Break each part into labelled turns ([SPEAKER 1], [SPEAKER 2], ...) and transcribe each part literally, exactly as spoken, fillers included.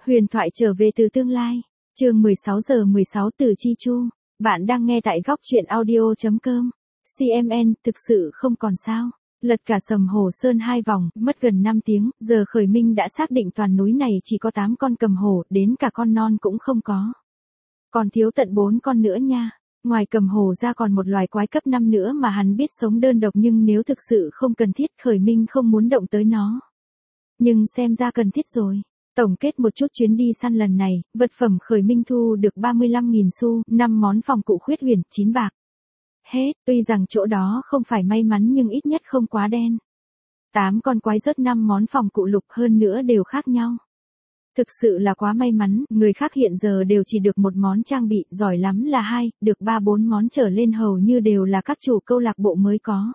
[SPEAKER 1] Huyền thoại trở về từ tương lai. Chương mười sáu giờ mười sáu từ Chi Chu. Bạn đang nghe tại góc truyện audio chấm com. xê em en thực sự không còn sao. Lật cả Sầm Hồ Sơn hai vòng, mất gần năm tiếng, giờ khởi minh đã xác định toàn núi này chỉ có tám con cầm hổ, đến cả con non cũng không có. Còn thiếu tận bốn con nữa nha. Ngoài cầm hổ ra còn một loài quái cấp năm nữa mà hắn biết sống đơn độc, nhưng nếu thực sự không cần thiết khởi minh không muốn động tới nó. Nhưng xem ra cần thiết rồi. Tổng kết một chút chuyến đi săn lần này, vật phẩm khởi minh thu được ba mươi lăm nghìn xu, năm món phòng cụ khuyết huyền, chín bạc. Hết, tuy rằng chỗ đó không phải may mắn nhưng ít nhất không quá đen. tám con quái rớt năm món phòng cụ lục, hơn nữa đều khác nhau. Thực sự là quá may mắn, người khác hiện giờ đều chỉ được một món trang bị, giỏi lắm là hai, được ba bốn món trở lên hầu như đều là các chủ câu lạc bộ mới có.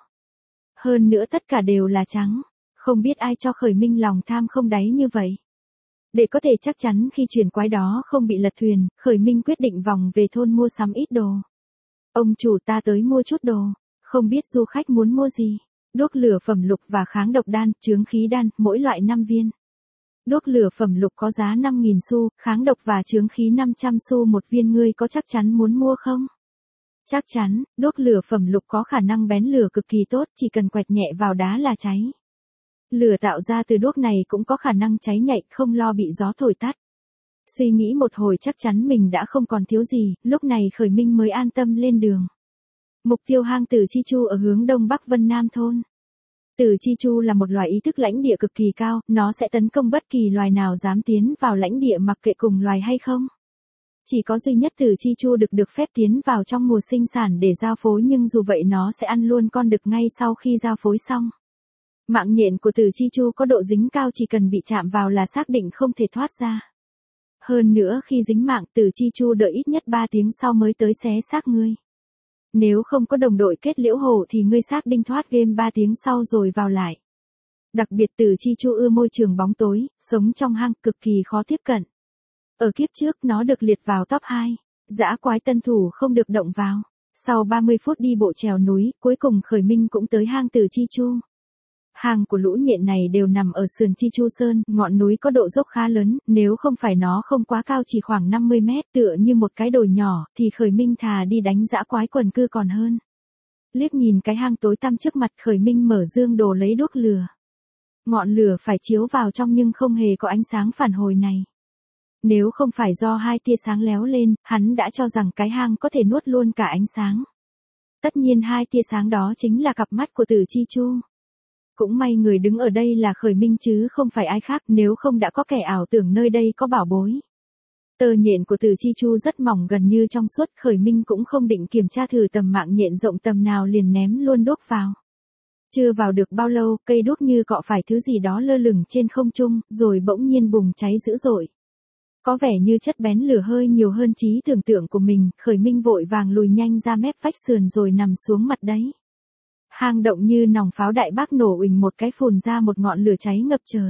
[SPEAKER 1] Hơn nữa tất cả đều là trắng, không biết ai cho khởi minh lòng tham không đáy như vậy. Để có thể chắc chắn khi chuyển quái đó không bị lật thuyền, khởi minh quyết định vòng về thôn mua sắm ít đồ. Ông chủ, ta tới mua chút đồ, không biết du khách muốn mua gì. Đuốc lửa phẩm lục và kháng độc đan, chướng khí đan, mỗi loại năm viên. Đuốc lửa phẩm lục có giá năm nghìn xu, kháng độc và chướng khí năm trăm xu một viên, ngươi có chắc chắn muốn mua không? Chắc chắn, đuốc lửa phẩm lục có khả năng bén lửa cực kỳ tốt, chỉ cần quẹt nhẹ vào đá là cháy. Lửa tạo ra từ đuốc này cũng có khả năng cháy nhạy, không lo bị gió thổi tắt. Suy nghĩ một hồi chắc chắn mình đã không còn thiếu gì, lúc này khởi minh mới an tâm lên đường. Mục tiêu hang Tử Chi Chu ở hướng đông bắc Vân Nam thôn. Tử Chi Chu là một loài ý thức lãnh địa cực kỳ cao, nó sẽ tấn công bất kỳ loài nào dám tiến vào lãnh địa mặc kệ cùng loài hay không. Chỉ có duy nhất Tử Chi Chu được được phép tiến vào trong mùa sinh sản để giao phối, nhưng dù vậy nó sẽ ăn luôn con đực ngay sau khi giao phối xong. Mạng nhện của Tử Chi Chu có độ dính cao, chỉ cần bị chạm vào là xác định không thể thoát ra. Hơn nữa khi dính mạng, Tử Chi Chu đợi ít nhất ba tiếng sau mới tới xé xác ngươi. Nếu không có đồng đội kết liễu hổ thì ngươi xác định thoát game ba tiếng sau rồi vào lại. Đặc biệt Tử Chi Chu ưa môi trường bóng tối, sống trong hang, cực kỳ khó tiếp cận. Ở kiếp trước nó được liệt vào top hai, dã quái tân thủ không được động vào. Sau ba mươi phút đi bộ trèo núi, cuối cùng khởi minh cũng tới hang Tử Chi Chu. Hang của lũ nhện này đều nằm ở sườn Chi Chu Sơn, ngọn núi có độ dốc khá lớn, nếu không phải nó không quá cao chỉ khoảng năm mươi mét, tựa như một cái đồi nhỏ, thì khởi minh thà đi đánh dã quái quần cư còn hơn. Liếc nhìn cái hang tối tăm trước mặt, khởi minh mở dương đồ lấy đuốc lửa. Ngọn lửa phải chiếu vào trong nhưng không hề có ánh sáng phản hồi này. Nếu không phải do hai tia sáng léo lên, hắn đã cho rằng cái hang có thể nuốt luôn cả ánh sáng. Tất nhiên hai tia sáng đó chính là cặp mắt của Tử Chi Chu. Cũng may người đứng ở đây là khởi minh chứ không phải ai khác, nếu không đã có kẻ ảo tưởng nơi đây có bảo bối. Tơ nhện của Tử Chi Chu rất mỏng, gần như trong suốt, khởi minh cũng không định kiểm tra thử tầm mạng nhện rộng tầm nào, liền ném luôn đuốc vào. Chưa vào được bao lâu, cây đuốc như cọ phải thứ gì đó lơ lửng trên không trung, rồi bỗng nhiên bùng cháy dữ dội. Có vẻ như chất bén lửa hơi nhiều hơn trí tưởng tượng của mình, khởi minh vội vàng lùi nhanh ra mép vách sườn rồi nằm xuống mặt đấy. Hang động như nòng pháo đại bác nổ uỳnh một cái, phun ra một ngọn lửa cháy ngập trời.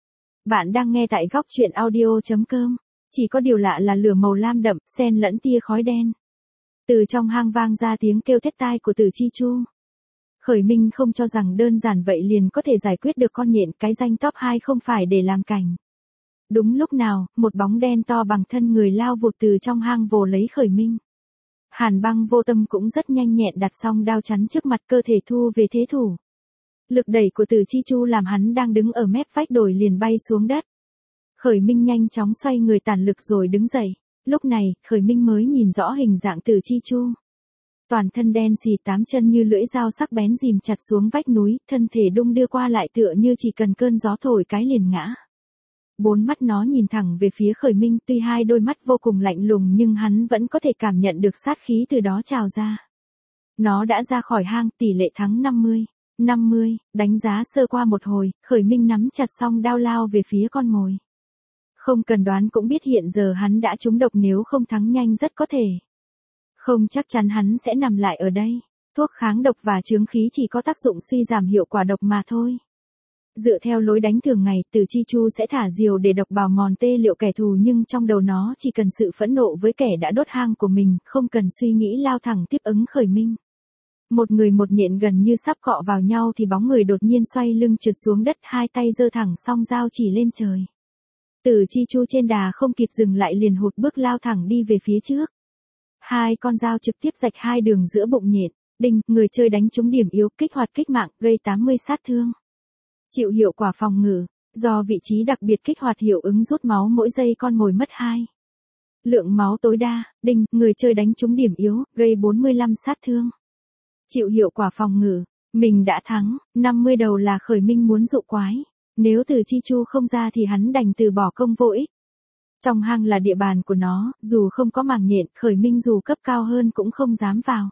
[SPEAKER 1] Bạn đang nghe tại góc truyện audio chấm com. Chỉ có điều lạ là lửa màu lam đậm, xen lẫn tia khói đen. Từ trong hang vang ra tiếng kêu thét tai của Tử Chi Chu. Khởi minh không cho rằng đơn giản vậy liền có thể giải quyết được con nhện, cái danh top hai không phải để làm cảnh. Đúng lúc nào, một bóng đen to bằng thân người lao vụt từ trong hang vồ lấy khởi minh. Hàn Băng vô tâm cũng rất nhanh nhẹn đặt xong đao chắn trước mặt, cơ thể thu về thế thủ. Lực đẩy của Tử Chi Chu làm hắn đang đứng ở mép vách đồi liền bay xuống đất. Khởi minh nhanh chóng xoay người tản lực rồi đứng dậy. Lúc này, khởi minh mới nhìn rõ hình dạng Tử Chi Chu. Toàn thân đen xì, tám chân như lưỡi dao sắc bén dìm chặt xuống vách núi, thân thể đung đưa qua lại tựa như chỉ cần cơn gió thổi cái liền ngã. Bốn mắt nó nhìn thẳng về phía khởi minh, tuy hai đôi mắt vô cùng lạnh lùng nhưng hắn vẫn có thể cảm nhận được sát khí từ đó trào ra. Nó đã ra khỏi hang, tỷ lệ thắng năm mươi. năm mươi, đánh giá sơ qua một hồi, khởi minh nắm chặt song đao lao về phía con mồi. Không cần đoán cũng biết hiện giờ hắn đã trúng độc, nếu không thắng nhanh rất có thể. Không chắc chắn hắn sẽ nằm lại ở đây. Thuốc kháng độc và chướng khí chỉ có tác dụng suy giảm hiệu quả độc mà thôi. Dựa theo lối đánh thường ngày, Tử Chi Chu sẽ thả diều để độc bào mòn tê liệu kẻ thù, nhưng trong đầu nó chỉ cần sự phẫn nộ với kẻ đã đốt hang của mình, không cần suy nghĩ lao thẳng tiếp ứng khởi minh. Một người một nhện gần như sắp cọ vào nhau thì bóng người đột nhiên xoay lưng trượt xuống đất, hai tay giơ thẳng song dao chỉ lên trời. Từ Chi Chu trên đà không kịp dừng lại liền hụt bước lao thẳng đi về phía trước. Hai con dao trực tiếp rạch hai đường giữa bụng nhện. Đinh, người chơi đánh trúng điểm yếu, kích hoạt kích mạng, gây tám mươi sát thương. Chịu hiệu quả phòng ngự, do vị trí đặc biệt kích hoạt hiệu ứng rút máu mỗi giây con mồi mất hai. Lượng máu tối đa. Đinh, người chơi đánh trúng điểm yếu, gây bốn mươi lăm sát thương. Chịu hiệu quả phòng ngự, mình đã thắng, năm mươi đầu là Khởi Minh muốn dụ quái. Nếu Từ Chi Chu không ra thì hắn đành từ bỏ công vô ích. Trong hang là địa bàn của nó, dù không có màng nhện, Khởi Minh dù cấp cao hơn cũng không dám vào.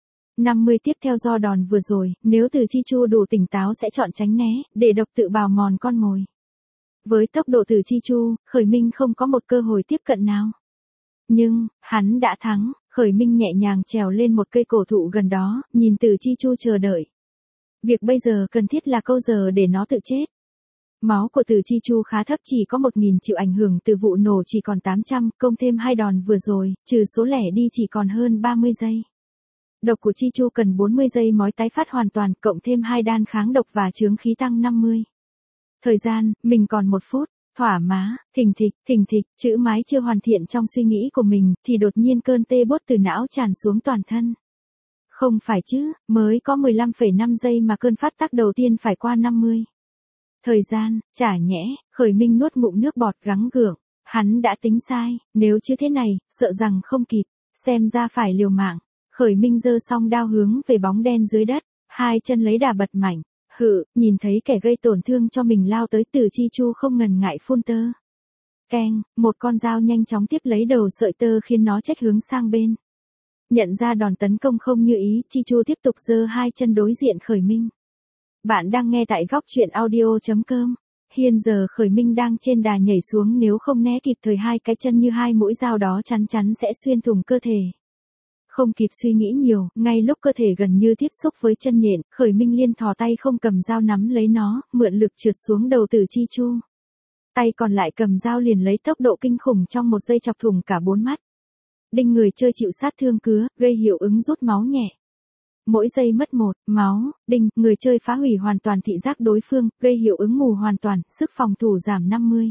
[SPEAKER 1] năm mươi tiếp theo do đòn vừa rồi, nếu Từ Chi Chu đủ tỉnh táo sẽ chọn tránh né, để độc tự bào mòn con mồi. Với tốc độ Từ Chi Chu, Khởi Minh không có một cơ hội tiếp cận nào. Nhưng, hắn đã thắng, Khởi Minh nhẹ nhàng trèo lên một cây cổ thụ gần đó, nhìn Từ Chi Chu chờ đợi. Việc bây giờ cần thiết là câu giờ để nó tự chết. Máu của Từ Chi Chu khá thấp, chỉ có một nghìn chịu ảnh hưởng từ vụ nổ chỉ còn tám trăm, công thêm hai đòn vừa rồi, trừ số lẻ đi chỉ còn hơn ba mươi giây. Độc của Chi Chu cần bốn mươi giây mói tái phát hoàn toàn, cộng thêm hai đan kháng độc và chướng khí tăng năm mươi. Thời gian, mình còn một phút, thỏa má, thình thịch, thình thịch, chữ mái chưa hoàn thiện trong suy nghĩ của mình, thì đột nhiên cơn tê bốt từ não tràn xuống toàn thân. Không phải chứ, mới có mười lăm phẩy năm giây mà cơn phát tác đầu tiên phải qua năm mươi. Thời gian, chả nhẽ, Khởi Minh nuốt ngụm nước bọt gắng gượng, hắn đã tính sai, nếu chứ thế này, sợ rằng không kịp, xem ra phải liều mạng. Khởi Minh giơ song đao hướng về bóng đen dưới đất, hai chân lấy đà bật mạnh, hự, nhìn thấy kẻ gây tổn thương cho mình lao tới, Từ Chi Chu không ngần ngại phun tơ. Keng, một con dao nhanh chóng tiếp lấy đầu sợi tơ khiến nó chếch hướng sang bên. Nhận ra đòn tấn công không như ý, Chi Chu tiếp tục giơ hai chân đối diện Khởi Minh. Bạn đang nghe tại góc truyện audio chấm com. Hiện giờ Khởi Minh đang trên đà nhảy xuống, nếu không né kịp thời hai cái chân như hai mũi dao đó chắn chắn sẽ xuyên thủng cơ thể. Không kịp suy nghĩ nhiều, ngay lúc cơ thể gần như tiếp xúc với chân nhện, Khởi Minh liên thò tay không cầm dao nắm lấy nó, mượn lực trượt xuống đầu Từ Chi Chu. Tay còn lại cầm dao liền lấy tốc độ kinh khủng trong một giây chọc thủng cả bốn mắt. Đinh, người chơi chịu sát thương cứa, gây hiệu ứng rút máu nhẹ. Mỗi giây mất một, máu. Đinh, người chơi phá hủy hoàn toàn thị giác đối phương, gây hiệu ứng mù hoàn toàn, sức phòng thủ giảm năm mươi.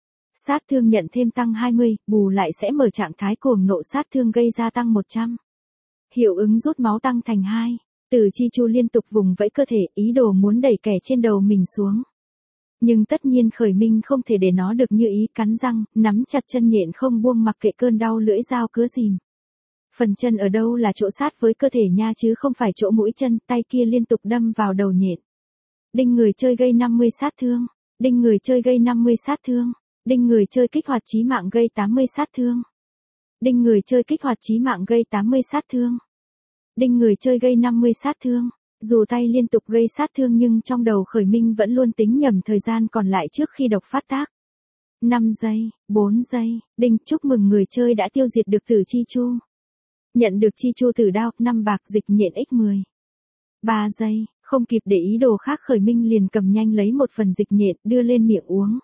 [SPEAKER 1] Sát thương nhận thêm tăng hai mươi, bù lại sẽ mở trạng thái cuồng nộ, sát thương gây ra tăng một trăm. Hiệu ứng rút máu tăng thành hai. Từ Chi Chu liên tục vùng vẫy cơ thể, ý đồ muốn đẩy kẻ trên đầu mình xuống. Nhưng tất nhiên Khởi Minh không thể để nó được như ý, cắn răng, nắm chặt chân nhện không buông mặc kệ cơn đau lưỡi dao cứa rìm. Phần chân ở đâu là chỗ sát với cơ thể nha chứ không phải chỗ mũi chân, tay kia liên tục đâm vào đầu nhện. Đinh, người chơi gây năm mươi sát thương. Đinh, người chơi gây năm mươi sát thương. Đinh, người chơi kích hoạt chí mạng gây tám mươi sát thương. Đinh, người chơi kích hoạt chí mạng gây tám mươi sát thương. Đinh, người chơi gây năm mươi sát thương. Dù tay liên tục gây sát thương nhưng trong đầu Khởi Minh vẫn luôn tính nhầm thời gian còn lại trước khi độc phát tác. năm giây, bốn giây, đinh, chúc mừng người chơi đã tiêu diệt được Từ Chi Chu. Nhận được Chi Chu tử đao, năm bạc dịch nhện nhân mười. ba giây, không kịp để ý đồ khác Khởi Minh liền cầm nhanh lấy một phần dịch nhện đưa lên miệng uống.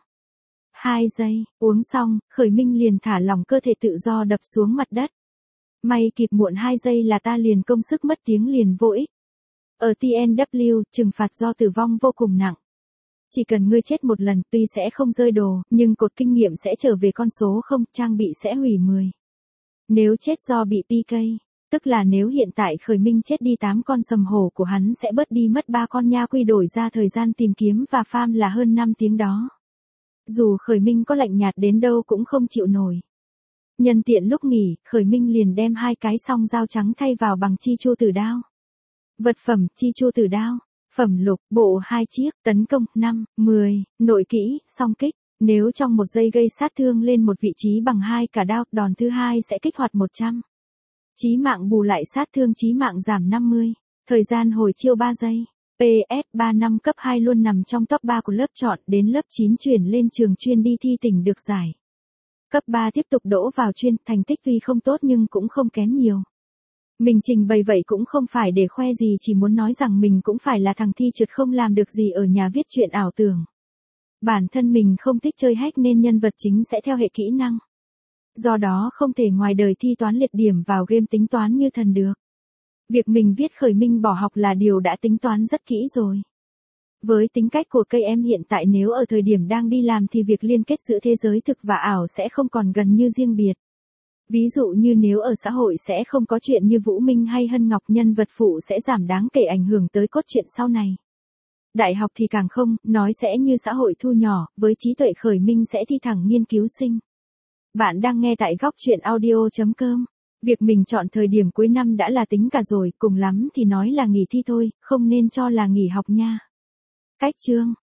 [SPEAKER 1] hai giây, uống xong, Khởi Minh liền thả lỏng cơ thể tự do đập xuống mặt đất. May kịp muộn hai giây là ta liền công sức mất tiếng liền vô ích. Ở tê en vê kép, trừng phạt do tử vong vô cùng nặng. Chỉ cần ngươi chết một lần, tuy sẽ không rơi đồ, nhưng cột kinh nghiệm sẽ trở về con số không, trang bị sẽ hủy mười. Nếu chết do bị pê ca, tức là nếu hiện tại Khởi Minh chết đi tám con sầm hổ của hắn sẽ bớt đi mất ba con nha quy, đổi ra thời gian tìm kiếm và farm là hơn năm tiếng đó. Dù Khởi Minh có lạnh nhạt đến đâu cũng không chịu nổi. Nhân tiện lúc nghỉ, Khởi Minh liền đem hai cái song dao trắng thay vào bằng Chi Chu tử đao. Vật phẩm, Chi Chu tử đao. Phẩm lục, bộ hai chiếc, tấn công, năm, mười, nội kỹ, song kích. Nếu trong một giây gây sát thương lên một vị trí bằng hai cả đao, đòn thứ hai sẽ kích hoạt một trăm. Chí mạng bù lại sát thương chí mạng giảm năm mươi. Thời gian hồi chiêu ba giây. pê ét ba năm cấp hai luôn nằm trong top ba của lớp chọn, đến lớp chín chuyển lên trường chuyên đi thi tỉnh được giải. Cấp ba tiếp tục đỗ vào chuyên, thành tích tuy không tốt nhưng cũng không kém nhiều. Mình trình bày vậy cũng không phải để khoe gì, chỉ muốn nói rằng mình cũng phải là thằng thi trượt không làm được gì ở nhà viết truyện ảo tưởng. Bản thân mình không thích chơi hack nên nhân vật chính sẽ theo hệ kỹ năng. Do đó không thể ngoài đời thi toán liệt điểm vào game tính toán như thần được. Việc mình viết Khởi Minh bỏ học là điều đã tính toán rất kỹ rồi. Với tính cách của cây em hiện tại nếu ở thời điểm đang đi làm thì việc liên kết giữa thế giới thực và ảo sẽ không còn gần như riêng biệt. Ví dụ như nếu ở xã hội sẽ không có chuyện như Vũ Minh hay Hân Ngọc, nhân vật phụ sẽ giảm đáng kể ảnh hưởng tới cốt truyện sau này. Đại học thì càng không, nói sẽ như xã hội thu nhỏ, với trí tuệ khởi minh sẽ thi thẳng nghiên cứu sinh. Bạn đang nghe tại góc truyện audio chấm com. Việc mình chọn thời điểm cuối năm đã là tính cả rồi, cùng lắm thì nói là nghỉ thi thôi, không nên cho là nghỉ học nha. Cách chương.